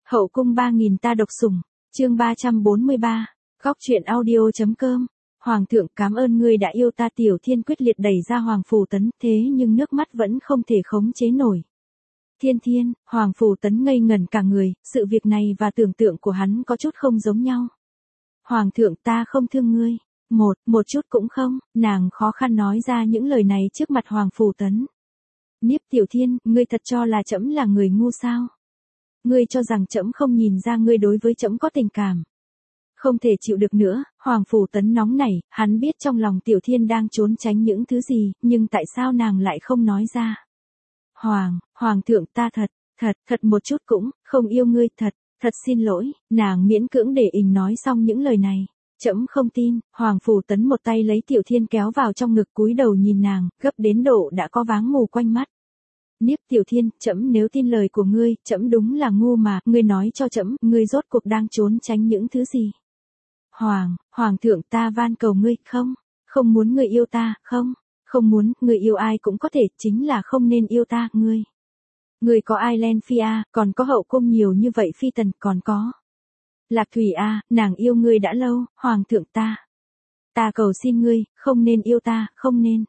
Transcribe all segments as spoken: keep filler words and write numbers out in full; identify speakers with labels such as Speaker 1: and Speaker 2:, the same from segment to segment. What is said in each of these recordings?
Speaker 1: Hậu cung ba nghìn ta độc sủng, chương ba trăm bốn mươi ba, góc truyện audio.com. Hoàng thượng cảm ơn ngươi đã yêu ta. Tiểu Thiên quyết liệt đẩy ra Hoàng Phủ Tấn, thế nhưng nước mắt vẫn không thể khống chế nổi. Thiên Thiên, Hoàng Phủ Tấn ngây ngẩn cả người, sự việc này và tưởng tượng của hắn có chút không giống nhau. Hoàng thượng, ta không thương ngươi. Một, một chút cũng không, nàng khó khăn nói ra những lời này trước mặt Hoàng Phủ Tấn. Niếp Tiểu Thiên, ngươi thật cho là trẫm là người ngu sao? Ngươi cho rằng trẫm không nhìn ra ngươi đối với trẫm có tình cảm. Không thể chịu được nữa, Hoàng Phủ Tấn nóng nảy, hắn biết trong lòng Tiểu Thiên đang trốn tránh những thứ gì, nhưng tại sao nàng lại không nói ra? Hoàng, Hoàng thượng, ta thật, thật, thật một chút cũng, không yêu ngươi, thật, thật xin lỗi. Nàng miễn cưỡng để ình nói xong những lời này. Trẫm không tin. Hoàng Phủ Tấn một tay lấy Tiểu Thiên kéo vào trong ngực, cúi đầu nhìn nàng, gấp đến độ đã có váng mù quanh mắt. Niếp Tiểu Thiên, trẫm nếu tin lời của ngươi, trẫm đúng là ngu mà, ngươi nói cho trẫm, ngươi rốt cuộc đang trốn tránh những thứ gì? Hoàng, Hoàng thượng, ta van cầu ngươi, không, không muốn ngươi yêu ta, không, không muốn, ngươi yêu ai cũng có thể, chính là không nên yêu ta, ngươi. Ngươi có Ailen Phi a, còn có hậu cung nhiều như vậy phi tần, còn có Lạc Thủy a, nàng yêu ngươi đã lâu. Hoàng thượng, ta, ta cầu xin ngươi, không nên yêu ta, không nên.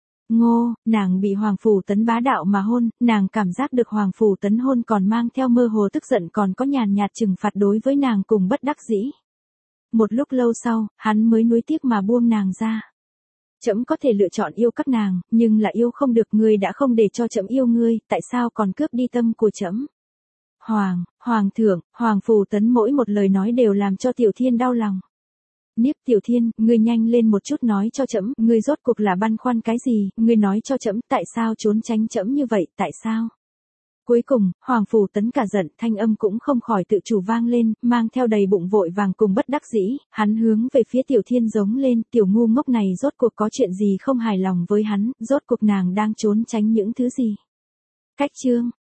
Speaker 1: Ngô, nàng bị Hoàng Phủ Tấn bá đạo mà hôn, nàng cảm giác được Hoàng Phủ Tấn hôn còn mang theo mơ hồ tức giận, còn có nhàn nhạt trừng phạt đối với nàng cùng bất đắc dĩ. Một lúc lâu sau, hắn mới nuối tiếc mà buông nàng ra. Trẫm có thể lựa chọn yêu các nàng, nhưng là yêu không được. Ngươi đã không để cho trẫm yêu ngươi, tại sao còn cướp đi tâm của trẫm? Hoàng, Hoàng thượng, Hoàng Phủ Tấn mỗi một lời nói đều làm cho Tiểu Thiên đau lòng. Niếp Tiểu Thiên, ngươi nhanh lên một chút nói cho trẫm, ngươi rốt cuộc là băn khoăn cái gì, ngươi nói cho trẫm, tại sao trốn tránh trẫm như vậy, tại sao? Cuối cùng, Hoàng Phủ Tấn cả giận, thanh âm cũng không khỏi tự chủ vang lên, mang theo đầy bụng vội vàng cùng bất đắc dĩ, hắn hướng về phía Tiểu Thiên giống lên, tiểu ngu ngốc này rốt cuộc có chuyện gì không hài lòng với hắn, rốt cuộc nàng đang trốn tránh những thứ gì? Cách chương